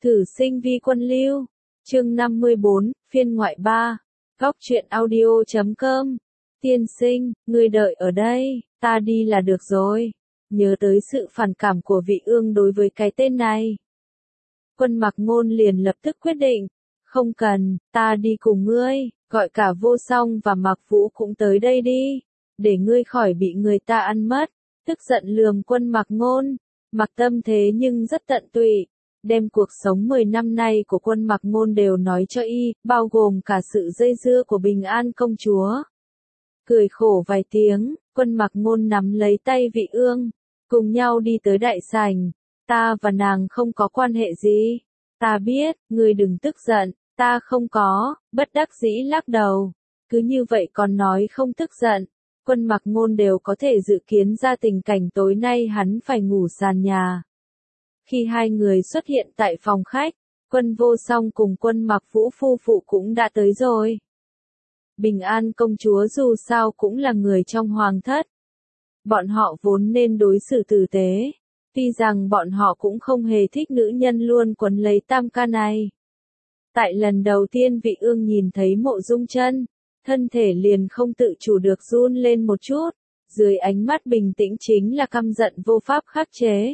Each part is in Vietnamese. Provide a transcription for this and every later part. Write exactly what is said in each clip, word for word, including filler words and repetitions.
Thử sinh vi quân lưu. Chương năm mươi bốn, phiên ngoại ba. Góc truyện audio chấm com. Tiên sinh, ngươi đợi ở đây, ta đi là được rồi. Nhớ tới sự phản cảm của vị ương đối với cái tên này. Quân Mạc Ngôn liền lập tức quyết định. Không cần, ta đi cùng ngươi, gọi cả Vô Song và Mạc Vũ cũng tới đây đi. Để ngươi khỏi bị người ta ăn mất. Tức giận lườm Quân Mạc Ngôn. Mạc Tâm thế nhưng rất tận tụy. Đem cuộc sống mười năm nay của Quân Mạc Ngôn đều nói cho y, bao gồm cả sự dây dưa của Bình An công chúa. Cười khổ vài tiếng, Quân Mạc Ngôn nắm lấy tay vị ương, cùng nhau đi tới đại sảnh. Ta và nàng không có quan hệ gì. Ta biết, ngươi đừng tức giận, ta không có, bất đắc dĩ lắc đầu. Cứ như vậy còn nói không tức giận. Quân Mạc Ngôn đều có thể dự kiến ra tình cảnh tối nay hắn phải ngủ sàn nhà. Khi hai người xuất hiện tại phòng khách, Quân Vô Song cùng Quân Mạc Vũ phu phụ cũng đã tới rồi. Bình An công chúa dù sao cũng là người trong hoàng thất. Bọn họ vốn nên đối xử tử tế. Tuy rằng bọn họ cũng không hề thích nữ nhân luôn quấn lấy tam ca này. Tại lần đầu tiên vị ương nhìn thấy Mộ Dung Chân, thân thể liền không tự chủ được run lên một chút. Dưới ánh mắt bình tĩnh chính là căm giận vô pháp khắc chế.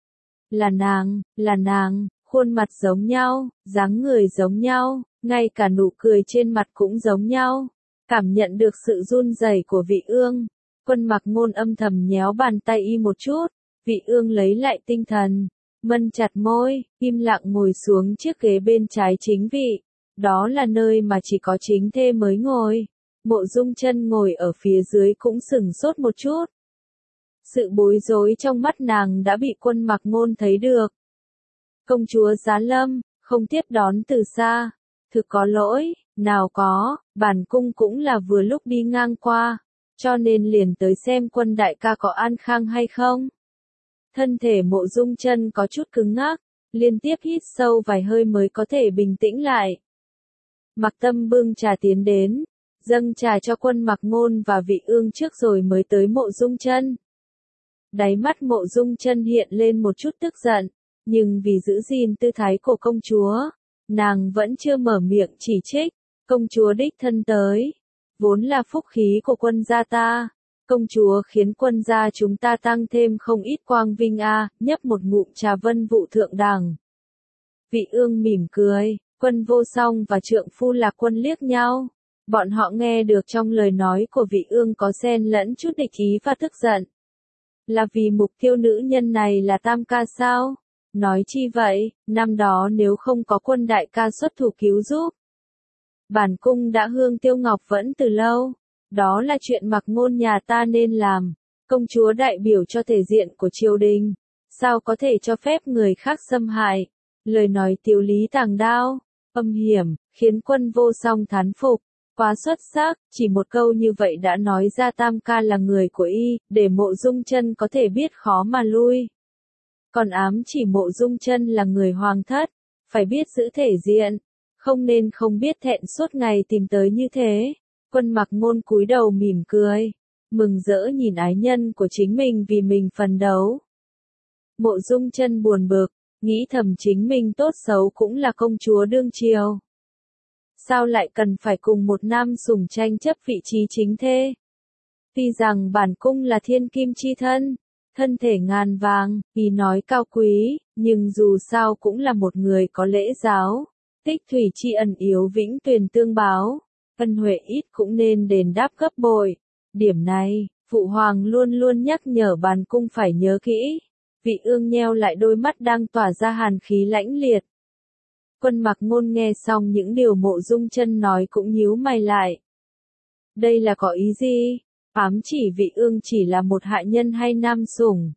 Là nàng, là nàng, khuôn mặt giống nhau, dáng người giống nhau, ngay cả nụ cười trên mặt cũng giống nhau. Cảm nhận được sự run rẩy của vị ương, Quân Mạc Ngôn âm thầm nhéo bàn tay y một chút, vị ương lấy lại tinh thần, mân chặt môi, im lặng ngồi xuống chiếc ghế bên trái chính vị. Đó là nơi mà chỉ có chính thê mới ngồi. Mộ Dung Chân ngồi ở phía dưới cũng sửng sốt một chút. Sự bối rối trong mắt nàng đã bị Quân Mạc Ngôn thấy được. Công chúa Giá Lâm, không tiếp đón từ xa. Thực có lỗi, nào có, bản cung cũng là vừa lúc đi ngang qua, cho nên liền tới xem Quân đại ca có an khang hay không. Thân thể Mộ Dung Chân có chút cứng ngắc, liên tiếp hít sâu vài hơi mới có thể bình tĩnh lại. Mạc Tâm bưng trà tiến đến, dâng trà cho Quân Mạc Ngôn và vị ương trước rồi mới tới Mộ Dung Chân. Đáy mắt Mộ Dung Chân hiện lên một chút tức giận, nhưng vì giữ gìn tư thái của công chúa, nàng vẫn chưa mở miệng chỉ trích. Công chúa đích thân tới, vốn là phúc khí của quân gia ta. Công chúa khiến quân gia chúng ta tăng thêm không ít quang vinh a, à, nhấp một ngụm trà vân vụ thượng đẳng. Vị ương mỉm cười, Quân Vô Song và trượng phu Lạc Quân liếc nhau. Bọn họ nghe được trong lời nói của vị ương có xen lẫn chút địch ý và tức giận. Là vì mục tiêu nữ nhân này là tam ca sao? Nói chi vậy, năm đó nếu không có Quân đại ca xuất thủ cứu giúp, bản cung đã hương tiêu ngọc vẫn từ lâu. Đó là chuyện Mạc Ngôn nhà ta nên làm. Công chúa đại biểu cho thể diện của triều đình, sao có thể cho phép người khác xâm hại. Lời nói tiếu lý tàng đao, âm hiểm, khiến Quân Vô Song thán phục. Quá xuất sắc, chỉ một câu như vậy đã nói ra tam ca là người của y, để Mộ Dung Chân có thể biết khó mà lui. Còn ám chỉ Mộ Dung Chân là người hoàng thất, phải biết giữ thể diện, không nên không biết thẹn suốt ngày tìm tới như thế. Quân Mạc Ngôn cúi đầu mỉm cười, mừng rỡ nhìn ái nhân của chính mình vì mình phấn đấu. Mộ Dung Chân buồn bực, nghĩ thầm chính mình tốt xấu cũng là công chúa đương triều. Sao lại cần phải cùng một nam sủng tranh chấp vị trí chính thê? Tuy rằng bản cung là thiên kim chi thân, thân thể ngàn vàng, ý nói cao quý, nhưng dù sao cũng là một người có lễ giáo. Tích thủy tri ân yếu vĩnh tuyền tương báo, ân huệ ít cũng nên đền đáp gấp bội. Điểm này, phụ hoàng luôn luôn nhắc nhở bản cung phải nhớ kỹ. Vị ương nheo lại đôi mắt đang tỏa ra hàn khí lãnh liệt. Quân Mạc Ngôn nghe xong những điều Mộ Dung Chân nói cũng nhíu mày lại. Đây là có ý gì? Ám chỉ vị ương chỉ là một hạ nhân hay nam sủng?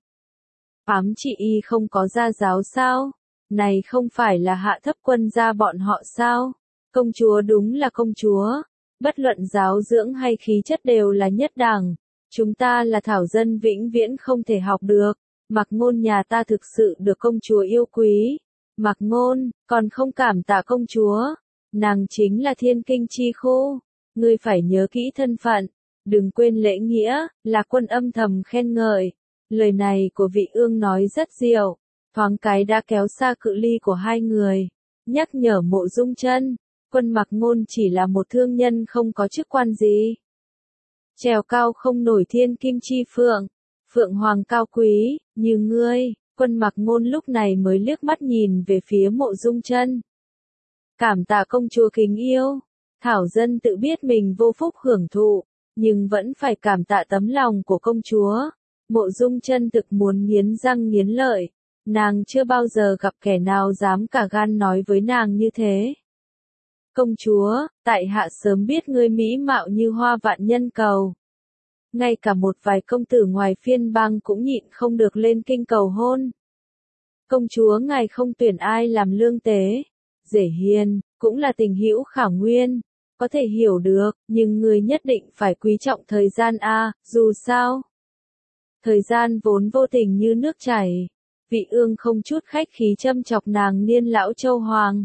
Ám chỉ y không có gia giáo sao? Này không phải là hạ thấp quân gia bọn họ sao? Công chúa đúng là công chúa, bất luận giáo dưỡng hay khí chất đều là nhất đẳng. Chúng ta là thảo dân vĩnh viễn không thể học được. Mạc Ngôn nhà ta thực sự được công chúa yêu quý. Mạc Ngôn, còn không cảm tạ công chúa. Nàng chính là thiên kinh chi khu. Ngươi phải nhớ kỹ thân phận. Đừng quên lễ nghĩa, là Quân âm thầm khen ngợi. Lời này của vị ương nói rất diệu. thoáng cái đã kéo xa cự ly của hai người, nhắc nhở Mộ Dung Chân, Quân Mặc Ngôn chỉ là một thương nhân không có chức quan gì. Trèo cao không nổi thiên kim chi phượng, phượng hoàng cao quý, như ngươi. Quân Mặc Ngôn lúc này mới liếc mắt nhìn về phía Mộ Dung Chân. Cảm tạ công chúa kính yêu, thảo dân tự biết mình vô phúc hưởng thụ, nhưng vẫn phải cảm tạ tấm lòng của công chúa. Mộ Dung Chân thực muốn nghiến răng nghiến lợi, nàng chưa bao giờ gặp kẻ nào dám cả gan nói với nàng như thế. Công chúa, tại hạ sớm biết ngươi mỹ mạo như hoa vạn nhân cầu. Ngay cả một vài công tử ngoài phiên bang cũng nhịn không được lên kinh cầu hôn. Công chúa ngài không tuyển ai làm lương tế, dễ hiền, cũng là tình hữu khả nguyên, có thể hiểu được, nhưng người nhất định phải quý trọng thời gian a, dù sao. Thời gian vốn vô tình như nước chảy, Vị Ương không chút khách khí châm chọc nàng niên lão châu hoàng.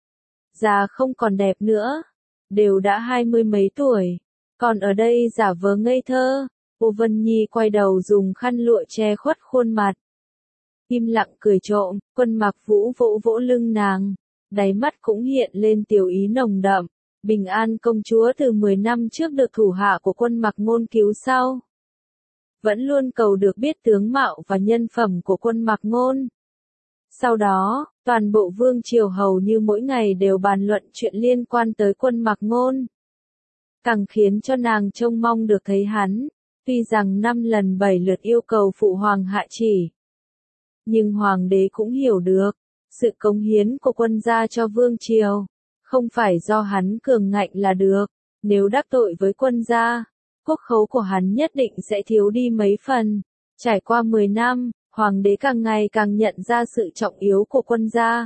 Già không còn đẹp nữa, đều đã hai mươi mấy tuổi, còn ở đây giả vờ ngây thơ. Ô Vân Nhi quay đầu dùng khăn lụa che khuất khuôn mặt. Im lặng cười trộm, Quân Mặc Vũ vỗ vỗ lưng nàng, đáy mắt cũng hiện lên tiểu ý nồng đậm. Bình An công chúa từ mười năm trước được thủ hạ của Quân Mặc Ngôn cứu sau. Vẫn luôn cầu được biết tướng mạo và nhân phẩm của Quân Mặc Ngôn. Sau đó, toàn bộ vương triều hầu như mỗi ngày đều bàn luận chuyện liên quan tới Quân Mặc Ngôn. Càng khiến cho nàng trông mong được thấy hắn, tuy rằng năm lần bảy lượt yêu cầu phụ hoàng hạ chỉ. Nhưng hoàng đế cũng hiểu được, sự cống hiến của quân gia cho vương triều, không phải do hắn cường ngạnh là được, nếu đắc tội với quân gia, quốc khấu của hắn nhất định sẽ thiếu đi mấy phần. Trải qua mười năm, hoàng đế càng ngày càng nhận ra sự trọng yếu của quân gia.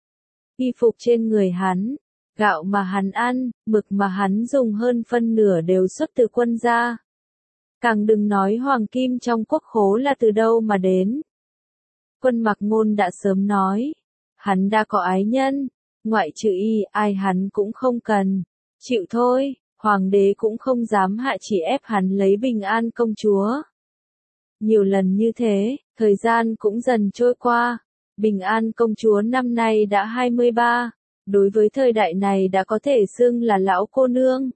Y phục trên người hắn, gạo mà hắn ăn, mực mà hắn dùng hơn phân nửa đều xuất từ quân gia. Càng đừng nói hoàng kim trong quốc khố là từ đâu mà đến. Quân Mặc Ngôn đã sớm nói, hắn đã có ái nhân, ngoại trừ y ai hắn cũng không cần. Chịu thôi, hoàng đế cũng không dám hạ chỉ ép hắn lấy Bình An công chúa. Nhiều lần như thế, thời gian cũng dần trôi qua. Bình An công chúa năm nay đã hai mươi ba, đối với thời đại này đã có thể xưng là lão cô nương.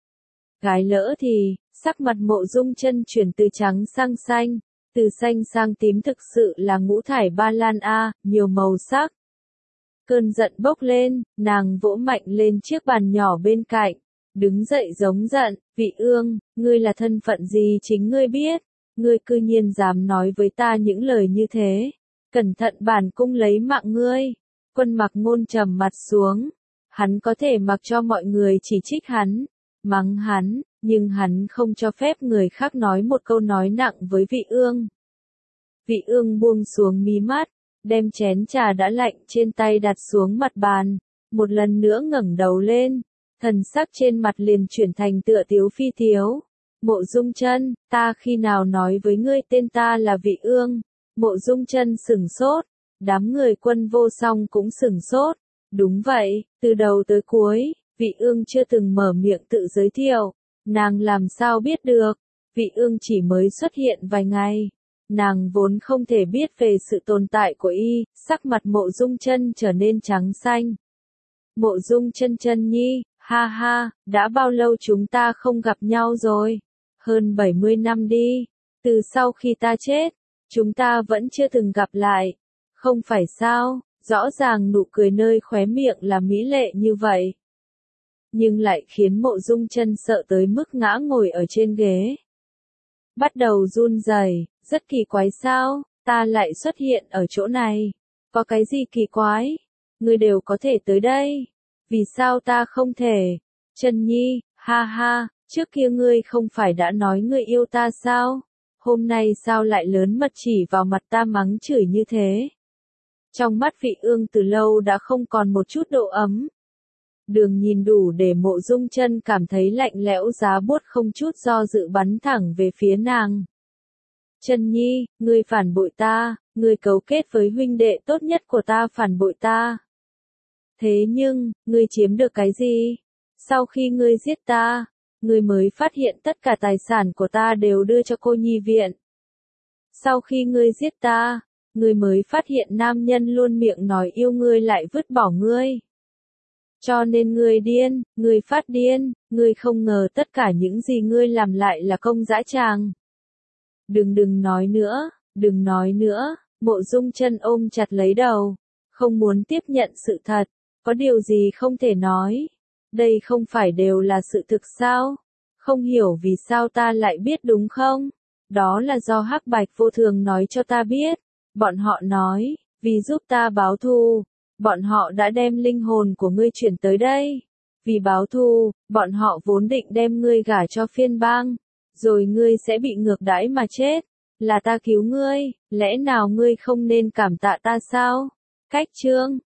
Gái lỡ thì, sắc mặt Mộ Dung Chân chuyển từ trắng sang xanh, từ xanh sang tím thực sự là ngũ thải ba lan a, nhiều màu sắc. Cơn giận bốc lên, nàng vỗ mạnh lên chiếc bàn nhỏ bên cạnh, đứng dậy giống giận, Vị Ương, ngươi là thân phận gì chính ngươi biết, ngươi cư nhiên dám nói với ta những lời như thế, cẩn thận bản cung lấy mạng ngươi. Quân Mặc Ngôn trầm mặt xuống, hắn có thể mặc cho mọi người chỉ trích hắn, mắng hắn, nhưng hắn không cho phép người khác nói một câu nói nặng với Vị Ương. Vị Ương buông xuống mí mắt, đem chén trà đã lạnh trên tay đặt xuống mặt bàn, một lần nữa ngẩng đầu lên, thần sắc trên mặt liền chuyển thành tựa tiếu phi tiếu. Mộ Dung Chân, ta khi nào nói với ngươi tên ta là Vị Ương? Mộ Dung Chân sửng sốt, đám người Quân Vô Song cũng sửng sốt. Đúng vậy, từ đầu tới cuối, Vị Ương chưa từng mở miệng tự giới thiệu, nàng làm sao biết được? Vị Ương chỉ mới xuất hiện vài ngày, nàng vốn không thể biết về sự tồn tại của y. Sắc mặt Mộ Dung Chân trở nên trắng xanh. Mộ Dung Chân Chân nhi, ha ha, đã bao lâu chúng ta không gặp nhau rồi? Hơn bảy mươi năm đi, từ sau khi ta chết, chúng ta vẫn chưa từng gặp lại, không phải sao? Rõ ràng nụ cười nơi khóe miệng là mỹ lệ như vậy, nhưng lại khiến Mộ Dung Chân sợ tới mức ngã ngồi ở trên ghế. Bắt đầu run rẩy, rất kỳ quái sao, ta lại xuất hiện ở chỗ này, có cái gì kỳ quái, ngươi đều có thể tới đây, vì sao ta không thể? Chân nhi, ha ha, trước kia ngươi không phải đã nói ngươi yêu ta sao, hôm nay sao lại lớn mật chỉ vào mặt ta mắng chửi như thế? Trong mắt Vị Ương từ lâu đã không còn một chút độ ấm. Đường nhìn đủ để Mộ Dung Chân cảm thấy lạnh lẽo giá buốt không chút do dự bắn thẳng về phía nàng. Chân nhi, ngươi phản bội ta, ngươi cấu kết với huynh đệ tốt nhất của ta phản bội ta. Thế nhưng, ngươi chiếm được cái gì? Sau khi ngươi giết ta, ngươi mới phát hiện tất cả tài sản của ta đều đưa cho cô nhi viện. Sau khi ngươi giết ta, ngươi mới phát hiện nam nhân luôn miệng nói yêu ngươi lại vứt bỏ ngươi. Cho nên ngươi điên, ngươi phát điên, ngươi không ngờ tất cả những gì ngươi làm lại là công dã tràng. Đừng đừng nói nữa, đừng nói nữa, Mộ Dung Chân ôm chặt lấy đầu, không muốn tiếp nhận sự thật, có điều gì không thể nói. Đây không phải đều là sự thực sao? Không hiểu vì sao ta lại biết đúng không? Đó là do Hắc Bạch Vô Thường nói cho ta biết. Bọn họ nói, vì giúp ta báo thù, bọn họ đã đem linh hồn của ngươi chuyển tới đây. Vì báo thù, bọn họ vốn định đem ngươi gả cho Phiên Bang, rồi ngươi sẽ bị ngược đãi mà chết. Là ta cứu ngươi, lẽ nào ngươi không nên cảm tạ ta sao? Cách chương